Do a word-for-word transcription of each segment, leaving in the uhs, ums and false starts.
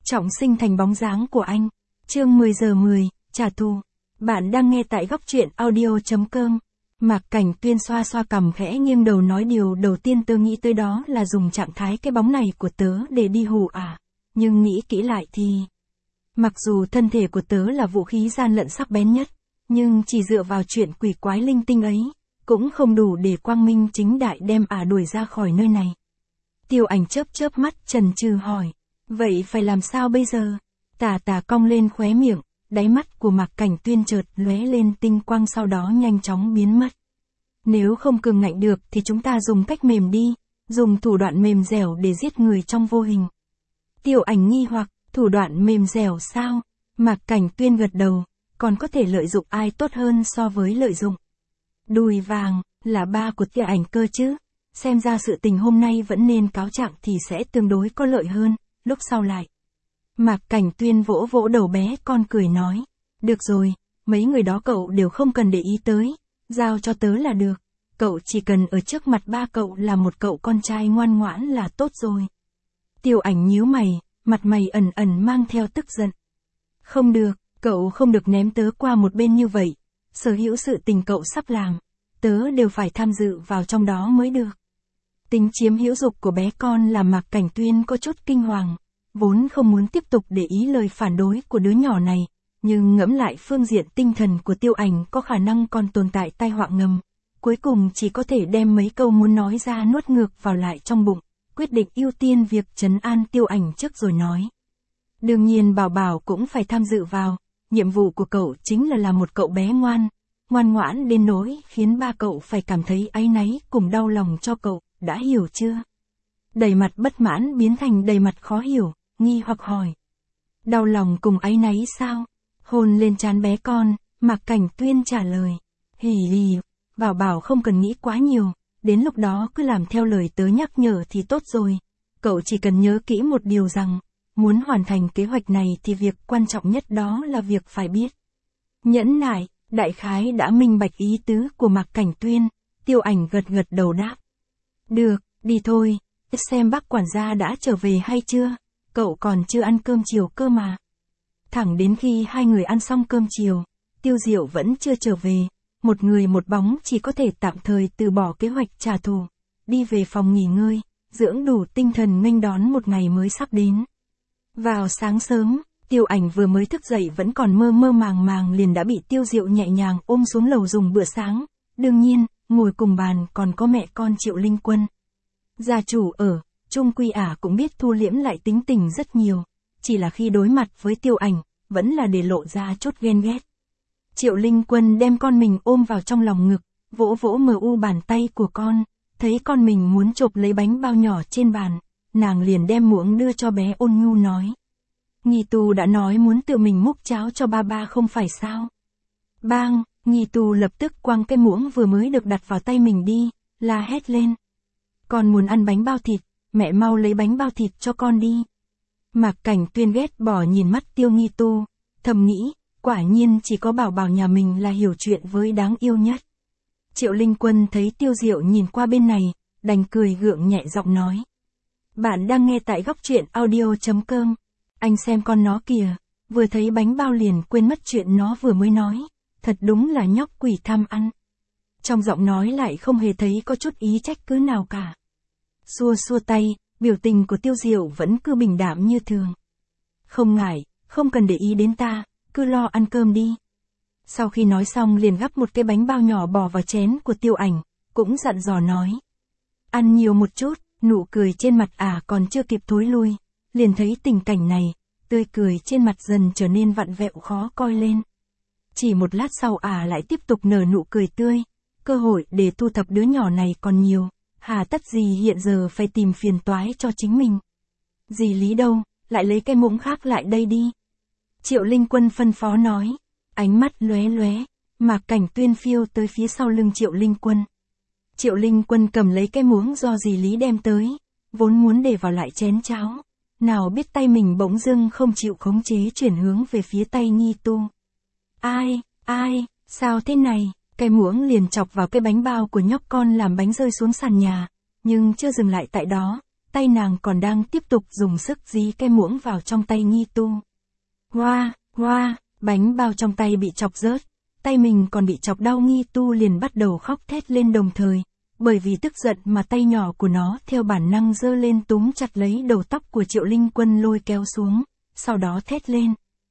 trọng sinh thành bóng dáng của anh. Chương mười giờ mười, trả thù. Bạn đang nghe tại góc truyện audio.com. Mạc Cảnh Tuyên xoa xoa cằm khẽ nghiêng đầu nói điều đầu tiên tớ nghĩ tới đó là dùng trạng thái cái bóng này của tớ để đi hù à. Nhưng nghĩ kỹ lại thì... Mặc dù thân thể của tớ là vũ khí gian lận sắc bén nhất, nhưng chỉ dựa vào chuyện quỷ quái linh tinh ấy, cũng không đủ để quang minh chính đại đem ả đuổi ra khỏi nơi này. Tiêu Ảnh chớp chớp mắt chần chừ hỏi, vậy phải làm sao bây giờ? Tà tà cong lên khóe miệng, đáy mắt của Mạc Cảnh Tuyên chợt lóe lên tinh quang sau đó nhanh chóng biến mất. Nếu không cường ngạnh được thì chúng ta dùng cách mềm đi, dùng thủ đoạn mềm dẻo để giết người trong vô hình. Tiêu Ảnh nghi hoặc, thủ đoạn mềm dẻo sao? Mạc Cảnh Tuyên gật đầu, còn có thể lợi dụng ai tốt hơn so với lợi dụng. Đùi vàng, là ba của Tiêu Ảnh cơ chứ? Xem ra sự tình hôm nay vẫn nên cáo trạng thì sẽ tương đối có lợi hơn, lúc sau lại. Mạc Cảnh Tuyên vỗ vỗ đầu bé con cười nói, được rồi, mấy người đó cậu đều không cần để ý tới, giao cho tớ là được, cậu chỉ cần ở trước mặt ba cậu là một cậu con trai ngoan ngoãn là tốt rồi. Tiêu Ảnh nhíu mày, mặt mày ẩn ẩn mang theo tức giận. Không được, cậu không được ném tớ qua một bên như vậy, sở hữu sự tình cậu sắp làm, tớ đều phải tham dự vào trong đó mới được. Tính chiếm hữu dục của bé con làm Mạc Cảnh Tuyên có chút kinh hoàng, vốn không muốn tiếp tục để ý lời phản đối của đứa nhỏ này, nhưng ngẫm lại phương diện tinh thần của Tiêu Ảnh có khả năng còn tồn tại tai họa ngầm, cuối cùng chỉ có thể đem mấy câu muốn nói ra nuốt ngược vào lại trong bụng, quyết định ưu tiên việc trấn an Tiêu Ảnh trước rồi nói. Đương nhiên Bảo Bảo cũng phải tham dự vào, nhiệm vụ của cậu chính là làm một cậu bé ngoan, ngoan ngoãn đến nỗi khiến ba cậu phải cảm thấy áy náy cùng đau lòng cho cậu, đã hiểu chưa? Đầy mặt bất mãn biến thành đầy mặt khó hiểu, nghi hoặc hỏi. Đau lòng cùng áy náy sao? Hôn lên trán bé con, Mạc Cảnh Tuyên trả lời. Hì hì, Bảo Bảo không cần nghĩ quá nhiều, đến lúc đó cứ làm theo lời tớ nhắc nhở thì tốt rồi. Cậu chỉ cần nhớ kỹ một điều rằng, muốn hoàn thành kế hoạch này thì việc quan trọng nhất đó là việc phải biết nhẫn nại. Đại khái đã minh bạch ý tứ của Mạc Cảnh Tuyên, Tiêu Ảnh gật gật đầu đáp. Được, đi thôi, xem bác quản gia đã trở về hay chưa, cậu còn chưa ăn cơm chiều cơ mà. Thẳng đến khi hai người ăn xong cơm chiều, Tiêu Diệu vẫn chưa trở về, một người một bóng chỉ có thể tạm thời từ bỏ kế hoạch trả thù, đi về phòng nghỉ ngơi, dưỡng đủ tinh thần nghênh đón một ngày mới sắp đến. Vào sáng sớm, Tiêu Ảnh vừa mới thức dậy vẫn còn mơ mơ màng màng liền đã bị Tiêu Diệu nhẹ nhàng ôm xuống lầu dùng bữa sáng, đương nhiên, ngồi cùng bàn còn có mẹ con Triệu Linh Quân. Gia chủ ở, chung quy ả cũng biết thu liễm lại tính tình rất nhiều, chỉ là khi đối mặt với Tiêu Ảnh, vẫn là để lộ ra chút ghen ghét. Triệu Linh Quân đem con mình ôm vào trong lòng ngực, vỗ vỗ mờ u bàn tay của con, thấy con mình muốn chộp lấy bánh bao nhỏ trên bàn, nàng liền đem muỗng đưa cho bé ôn nhu nói. Nghi Tu đã nói muốn tự mình múc cháo cho ba ba không phải sao? Bang, Nghi Tu lập tức quăng cái muỗng vừa mới được đặt vào tay mình đi, la hét lên. Con muốn ăn bánh bao thịt, mẹ mau lấy bánh bao thịt cho con đi. Mạc Cảnh Tuyên ghét bỏ nhìn mắt Tiêu Nghi Tu, thầm nghĩ, quả nhiên chỉ có Bảo Bảo nhà mình là hiểu chuyện với đáng yêu nhất. Triệu Linh Quân thấy Tiêu Diệu nhìn qua bên này, đành cười gượng nhẹ giọng nói. Bạn đang nghe tại góc truyện audio.com. Anh xem con nó kìa, vừa thấy bánh bao liền quên mất chuyện nó vừa mới nói, thật đúng là nhóc quỷ tham ăn. Trong giọng nói lại không hề thấy có chút ý trách cứ nào cả. Xua xua tay, biểu tình của Tiêu Diệu vẫn cứ bình đạm như thường. Không ngại, không cần để ý đến ta, cứ lo ăn cơm đi. Sau khi nói xong liền gắp một cái bánh bao nhỏ bỏ vào chén của Tiêu Ảnh, cũng dặn dò nói. Ăn nhiều một chút, nụ cười trên mặt ả còn chưa kịp thối lui. Liền thấy tình cảnh này, tươi cười trên mặt dần trở nên vặn vẹo khó coi lên. Chỉ một lát sau ả lại tiếp tục nở nụ cười tươi, cơ hội để thu thập đứa nhỏ này còn nhiều, hà tất gì hiện giờ phải tìm phiền toái cho chính mình. Dì Lý đâu, lại lấy cái muỗng khác lại đây đi. Triệu Linh Quân phân phó nói, ánh mắt lóe lóe, Mạc Cảnh Tuyên phiêu tới phía sau lưng Triệu Linh Quân. Triệu Linh Quân cầm lấy cái muỗng do dì Lý đem tới, vốn muốn để vào lại chén cháo. Nào biết tay mình bỗng dưng không chịu khống chế chuyển hướng về phía tay Nghi Tu. Ai, ai, sao thế này, cái muỗng liền chọc vào cái bánh bao của nhóc con làm bánh rơi xuống sàn nhà, nhưng chưa dừng lại tại đó, tay nàng còn đang tiếp tục dùng sức dí cái muỗng vào trong tay Nghi Tu. Hoa, hoa, bánh bao trong tay bị chọc rớt, tay mình còn bị chọc đau. Nghi Tu liền bắt đầu khóc thét lên đồng thời, bởi vì tức giận mà tay nhỏ của nó theo bản năng giơ lên túm chặt lấy đầu tóc của Triệu Linh Quân lôi kéo xuống, sau đó thét lên.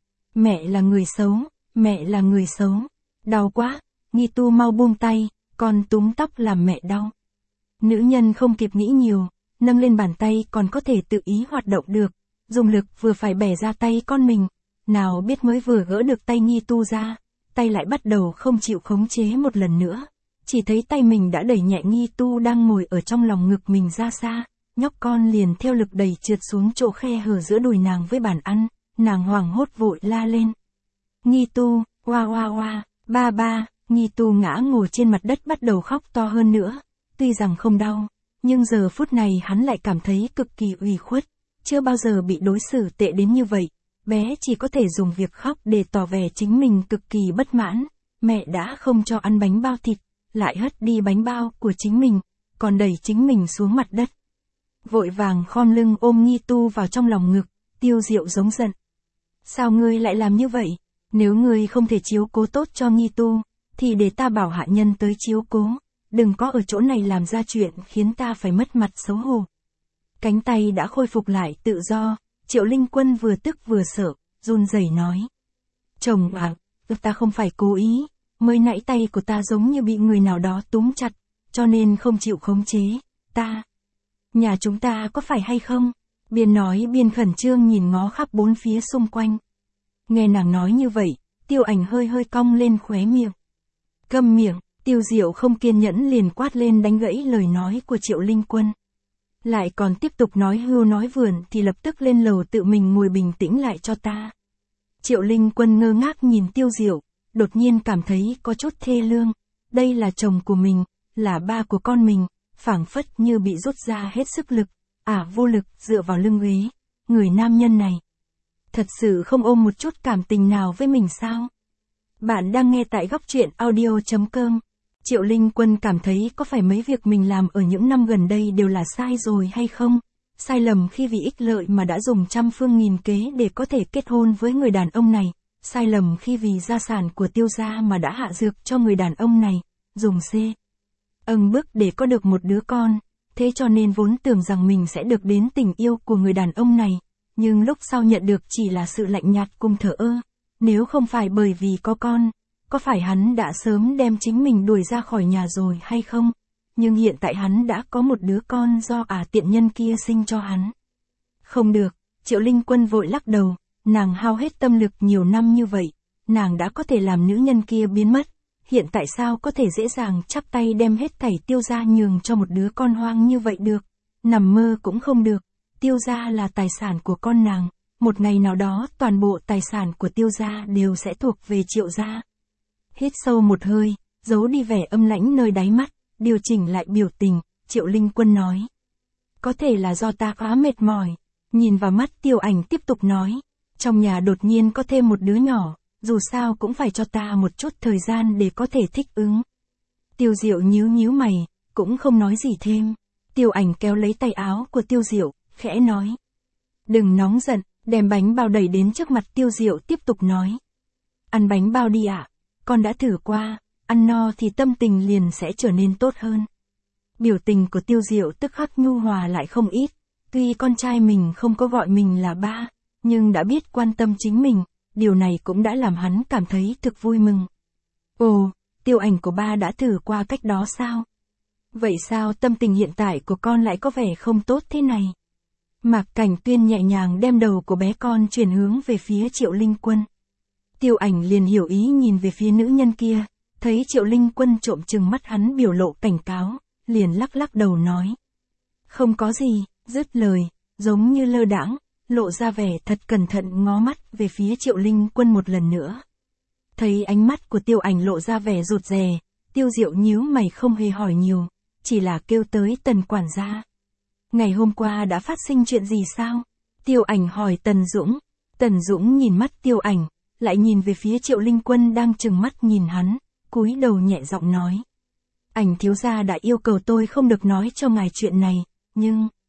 Mẹ là người xấu, mẹ là người xấu, đau quá, Nghi Tu mau buông tay, con túm tóc làm mẹ đau. Nữ nhân không kịp nghĩ nhiều, nâng lên bàn tay còn có thể tự ý hoạt động được, dùng lực vừa phải bẻ ra tay con mình, nào biết mới vừa gỡ được tay Nghi Tu ra, tay lại bắt đầu không chịu khống chế một lần nữa, chỉ thấy tay mình đã đẩy nhẹ Nghi Tu đang ngồi ở trong lòng ngực mình ra xa, nhóc con liền theo lực đẩy trượt xuống chỗ khe hở giữa đùi nàng với bàn ăn, nàng hoảng hốt vội la lên. Nghi Tu, oa oa oa, ba ba, Nghi Tu ngã ngồi trên mặt đất bắt đầu khóc to hơn nữa, tuy rằng không đau, nhưng giờ phút này hắn lại cảm thấy cực kỳ ủy khuất, chưa bao giờ bị đối xử tệ đến như vậy, bé chỉ có thể dùng việc khóc để tỏ vẻ chính mình cực kỳ bất mãn, mẹ đã không cho ăn bánh bao thịt, lại hất đi bánh bao của chính mình, còn đẩy chính mình xuống mặt đất. Vội vàng khom lưng ôm Nghi Tu vào trong lòng ngực, Tiêu Diệu giống giận. Sao ngươi lại làm như vậy? Nếu ngươi không thể chiếu cố tốt cho Nghi Tu, thì để ta bảo hạ nhân tới chiếu cố, đừng có ở chỗ này làm ra chuyện khiến ta phải mất mặt xấu hổ. Cánh tay đã khôi phục lại tự do, Triệu Linh Quân vừa tức vừa sợ, run rẩy nói. Chồng à, ta không phải cố ý, mới nãy tay của ta giống như bị người nào đó túm chặt, cho nên không chịu khống chế, ta. Nhà chúng ta có phải hay không? Biên nói biên khẩn trương nhìn ngó khắp bốn phía xung quanh. Nghe nàng nói như vậy, Tiêu Ảnh hơi hơi cong lên khóe miệng. Câm miệng, Tiêu Diệu không kiên nhẫn liền quát lên đánh gãy lời nói của Triệu Linh Quân. Lại còn tiếp tục nói hưu nói vườn thì lập tức lên lầu tự mình ngồi bình tĩnh lại cho ta. Triệu Linh Quân ngơ ngác nhìn Tiêu Diệu, đột nhiên cảm thấy có chút thê lương. Đây là chồng của mình, là ba của con mình, phảng phất như bị rút ra hết sức lực, ả vô lực dựa vào lưng ghế. Người nam nhân này, thật sự không ôm một chút cảm tình nào với mình sao? Bạn đang nghe tại góc truyện audio chấm com. Triệu Linh Quân cảm thấy có phải mấy việc mình làm ở những năm gần đây đều là sai rồi hay không? Sai lầm khi vì ích lợi mà đã dùng trăm phương nghìn kế để có thể kết hôn với người đàn ông này. Sai lầm khi vì gia sản của Tiêu gia mà đã hạ dược cho người đàn ông này, dùng C. âng bức để có được một đứa con. Thế cho nên vốn tưởng rằng mình sẽ được đến tình yêu của người đàn ông này. Nhưng lúc sau nhận được chỉ là sự lạnh nhạt cùng thờ ơ. Nếu không phải bởi vì có con, có phải hắn đã sớm đem chính mình đuổi ra khỏi nhà rồi hay không? Nhưng hiện tại hắn đã có một đứa con do ả tiện nhân kia sinh cho hắn. Không được, Triệu Linh Quân vội lắc đầu, nàng hao hết tâm lực nhiều năm như vậy, nàng đã có thể làm nữ nhân kia biến mất, hiện tại sao có thể dễ dàng chắp tay đem hết thảy Tiêu gia nhường cho một đứa con hoang như vậy được? Nằm mơ cũng không được, Tiêu gia là tài sản của con nàng, một ngày nào đó toàn bộ tài sản của Tiêu gia đều sẽ thuộc về Triệu gia. Hít sâu một hơi, giấu đi vẻ âm lãnh nơi đáy mắt, điều chỉnh lại biểu tình, Triệu Linh Quân nói. Có thể là do ta quá mệt mỏi, nhìn vào mắt Tiêu Ảnh tiếp tục nói, trong nhà đột nhiên có thêm một đứa nhỏ, dù sao cũng phải cho ta một chút thời gian để có thể thích ứng. Tiêu Diệu nhíu nhíu mày, cũng không nói gì thêm. Tiêu Ảnh kéo lấy tay áo của Tiêu Diệu, khẽ nói. Đừng nóng giận, đem bánh bao đẩy đến trước mặt Tiêu Diệu tiếp tục nói. Ăn bánh bao đi ạ, con đã thử qua, ăn no thì tâm tình liền sẽ trở nên tốt hơn. Biểu tình của Tiêu Diệu tức khắc nhu hòa lại không ít, tuy con trai mình không có gọi mình là ba, nhưng đã biết quan tâm chính mình, điều này cũng đã làm hắn cảm thấy thực vui mừng. Ồ, Tiêu Ảnh của ba đã thử qua cách đó sao? Vậy sao tâm tình hiện tại của con lại có vẻ không tốt thế này? Mạc Cảnh Tuyên nhẹ nhàng đem đầu của bé con chuyển hướng về phía Triệu Linh Quân. Tiêu Ảnh liền hiểu ý nhìn về phía nữ nhân kia, thấy Triệu Linh Quân trộm chừng mắt hắn biểu lộ cảnh cáo, liền lắc lắc đầu nói. Không có gì, dứt lời, giống như lơ đãng, lộ ra vẻ thật cẩn thận ngó mắt về phía Triệu Linh Quân một lần nữa. Thấy ánh mắt của Tiêu Ảnh lộ ra vẻ rụt rè, Tiêu Diệu nhíu mày không hề hỏi nhiều, chỉ là kêu tới Tần quản gia. Ngày hôm qua đã phát sinh chuyện gì sao? Tiêu Ảnh hỏi Tần Dũng. Tần Dũng nhìn mắt Tiêu Ảnh, lại nhìn về phía Triệu Linh Quân đang trừng mắt nhìn hắn, cúi đầu nhẹ giọng nói. Ảnh thiếu gia đã yêu cầu tôi không được nói cho ngài chuyện này, nhưng...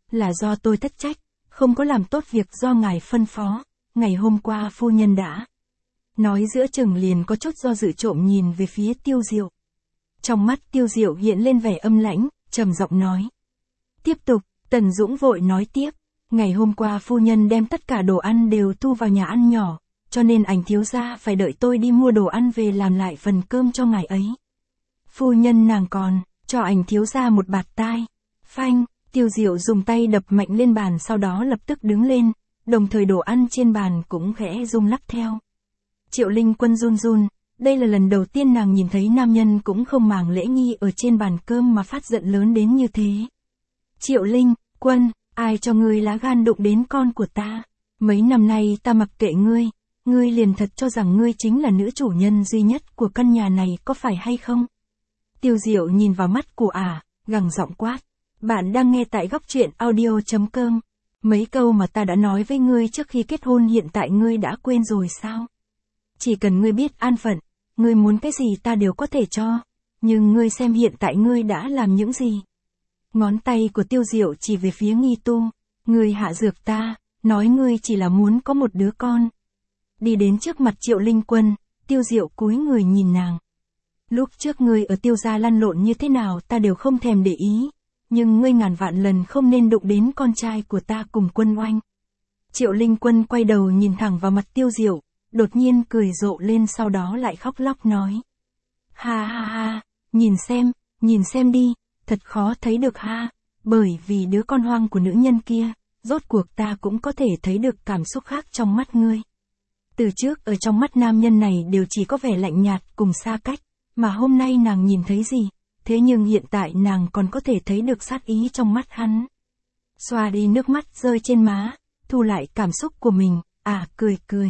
là do tôi thất trách, không có làm tốt việc do ngài phân phó, ngày hôm qua phu nhân đã. Nói giữa chừng liền có chút do dự trộm nhìn về phía Tiêu Diệu. Trong mắt Tiêu Diệu hiện lên vẻ âm lãnh, trầm giọng nói. Tiếp tục, Tần Dũng vội nói tiếp, ngày hôm qua phu nhân đem tất cả đồ ăn đều thu vào nhà ăn nhỏ, cho nên ảnh thiếu gia phải đợi tôi đi mua đồ ăn về làm lại phần cơm cho ngài ấy. Phu nhân nàng còn, cho ảnh thiếu gia một bạt tai. Phanh, Tiêu Diệu dùng tay đập mạnh lên bàn sau đó lập tức đứng lên, đồng thời đồ ăn trên bàn cũng khẽ rung lắc theo. Triệu Linh Quân run run, đây là lần đầu tiên nàng nhìn thấy nam nhân cũng không màng lễ nghi ở trên bàn cơm mà phát giận lớn đến như thế. Triệu Linh Quân, ai cho ngươi lá gan đụng đến con của ta? Mấy năm nay ta mặc kệ ngươi, ngươi liền thật cho rằng ngươi chính là nữ chủ nhân duy nhất của căn nhà này có phải hay không? Tiêu Diệu nhìn vào mắt của ả, à, gằn giọng quát. Bạn đang nghe tại góc truyện audio chấm com. Mấy câu mà ta đã nói với ngươi trước khi kết hôn hiện tại ngươi đã quên rồi sao? Chỉ cần ngươi biết an phận, ngươi muốn cái gì ta đều có thể cho. Nhưng ngươi xem hiện tại ngươi đã làm những gì? Ngón tay của Tiêu Diệu chỉ về phía Nghi Tu. Ngươi hạ dược ta, nói ngươi chỉ là muốn có một đứa con. Đi đến trước mặt Triệu Linh Quân, Tiêu Diệu cúi người nhìn nàng. Lúc trước ngươi ở Tiêu gia lăn lộn như thế nào ta đều không thèm để ý. Nhưng ngươi ngàn vạn lần không nên đụng đến con trai của ta cùng Quân Oanh. Triệu Linh Quân quay đầu nhìn thẳng vào mặt Tiêu Diệu, đột nhiên cười rộ lên sau đó lại khóc lóc nói. Ha ha ha, nhìn xem, nhìn xem đi, thật khó thấy được ha, bởi vì đứa con hoang của nữ nhân kia, rốt cuộc ta cũng có thể thấy được cảm xúc khác trong mắt ngươi. Từ trước ở trong mắt nam nhân này đều chỉ có vẻ lạnh nhạt cùng xa cách, mà hôm nay nàng nhìn thấy gì? Thế nhưng hiện tại nàng còn có thể thấy được sát ý trong mắt hắn. Xoa đi nước mắt rơi trên má, thu lại cảm xúc của mình, à cười cười.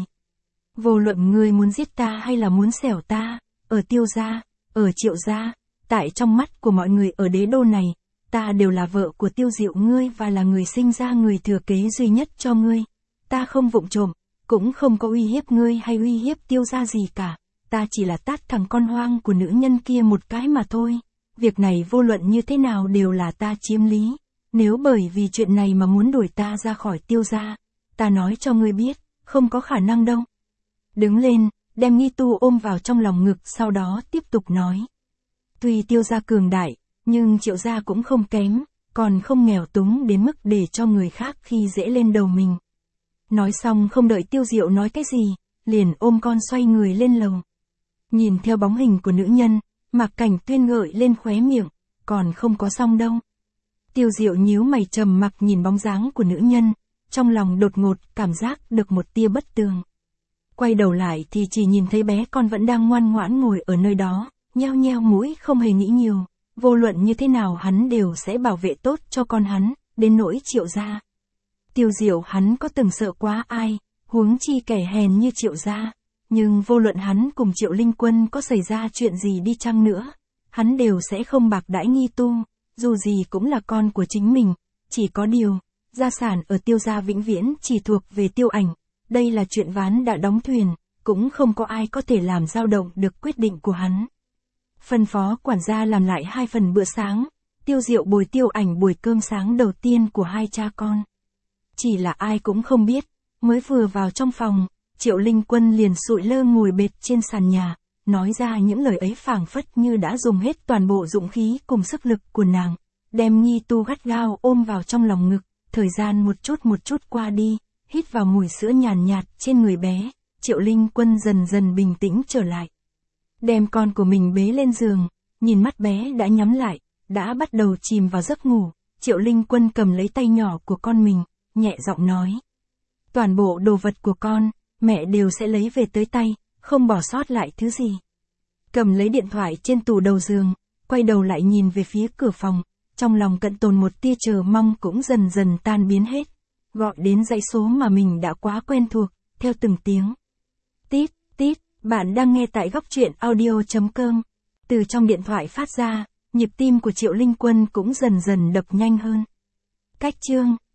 Vô luận ngươi muốn giết ta hay là muốn xẻo ta, ở Tiêu gia, ở Triệu gia, tại trong mắt của mọi người ở đế đô này, ta đều là vợ của Tiêu Diệu ngươi và là người sinh ra người thừa kế duy nhất cho ngươi. Ta không vụng trộm, cũng không có uy hiếp ngươi hay uy hiếp Tiêu gia gì cả, ta chỉ là tát thằng con hoang của nữ nhân kia một cái mà thôi. Việc này vô luận như thế nào đều là ta chiếm lý, nếu bởi vì chuyện này mà muốn đuổi ta ra khỏi Tiêu gia, ta nói cho ngươi biết, không có khả năng đâu. Đứng lên, đem Nghi Tu ôm vào trong lòng ngực sau đó tiếp tục nói. Tuy Tiêu gia cường đại, nhưng Triệu gia cũng không kém, còn không nghèo túng đến mức để cho người khác khi dễ lên đầu mình. Nói xong không đợi Tiêu Diệu nói cái gì, liền ôm con xoay người lên lầu. Nhìn theo bóng hình của nữ nhân, Mạc Cảnh Tuyên gợi lên khóe miệng, còn không có xong đâu. Tiêu Diệu nhíu mày trầm mặc nhìn bóng dáng của nữ nhân, trong lòng đột ngột cảm giác được một tia bất tường. Quay đầu lại thì chỉ nhìn thấy bé con vẫn đang ngoan ngoãn ngồi ở nơi đó, nheo nheo mũi không hề nghĩ nhiều, vô luận như thế nào hắn đều sẽ bảo vệ tốt cho con hắn, đến nỗi Triệu gia. Tiêu Diệu hắn có từng sợ quá ai, huống chi kẻ hèn như Triệu gia. Nhưng vô luận hắn cùng Triệu Linh Quân có xảy ra chuyện gì đi chăng nữa, hắn đều sẽ không bạc đãi Nghi Tu, dù gì cũng là con của chính mình, chỉ có điều, gia sản ở Tiêu gia vĩnh viễn chỉ thuộc về Tiêu Ảnh, đây là chuyện ván đã đóng thuyền, cũng không có ai có thể làm dao động được quyết định của hắn. Phân phó quản gia làm lại hai phần bữa sáng, Tiêu Diệu bồi Tiêu Ảnh buổi cơm sáng đầu tiên của hai cha con. Chỉ là ai cũng không biết, mới vừa vào trong phòng, Triệu Linh Quân liền sụi lơ ngồi bệt trên sàn nhà, nói ra những lời ấy phảng phất như đã dùng hết toàn bộ dũng khí cùng sức lực của nàng, đem Nghi Tu gắt gao ôm vào trong lòng ngực, thời gian một chút một chút qua đi, hít vào mùi sữa nhàn nhạt trên người bé, Triệu Linh Quân dần dần bình tĩnh trở lại. Đem con của mình bế lên giường, nhìn mắt bé đã nhắm lại, đã bắt đầu chìm vào giấc ngủ, Triệu Linh Quân cầm lấy tay nhỏ của con mình, nhẹ giọng nói. Toàn bộ đồ vật của con, mẹ đều sẽ lấy về tới tay, không bỏ sót lại thứ gì. Cầm lấy điện thoại trên tủ đầu giường, quay đầu lại nhìn về phía cửa phòng, trong lòng cận tồn một tia chờ mong cũng dần dần tan biến hết. Gọi đến dãy số mà mình đã quá quen thuộc, theo từng tiếng. Tít, tít, bạn đang nghe tại góc truyện audio chấm com. Từ trong điện thoại phát ra, nhịp tim của Triệu Linh Quân cũng dần dần đập nhanh hơn. Cách chương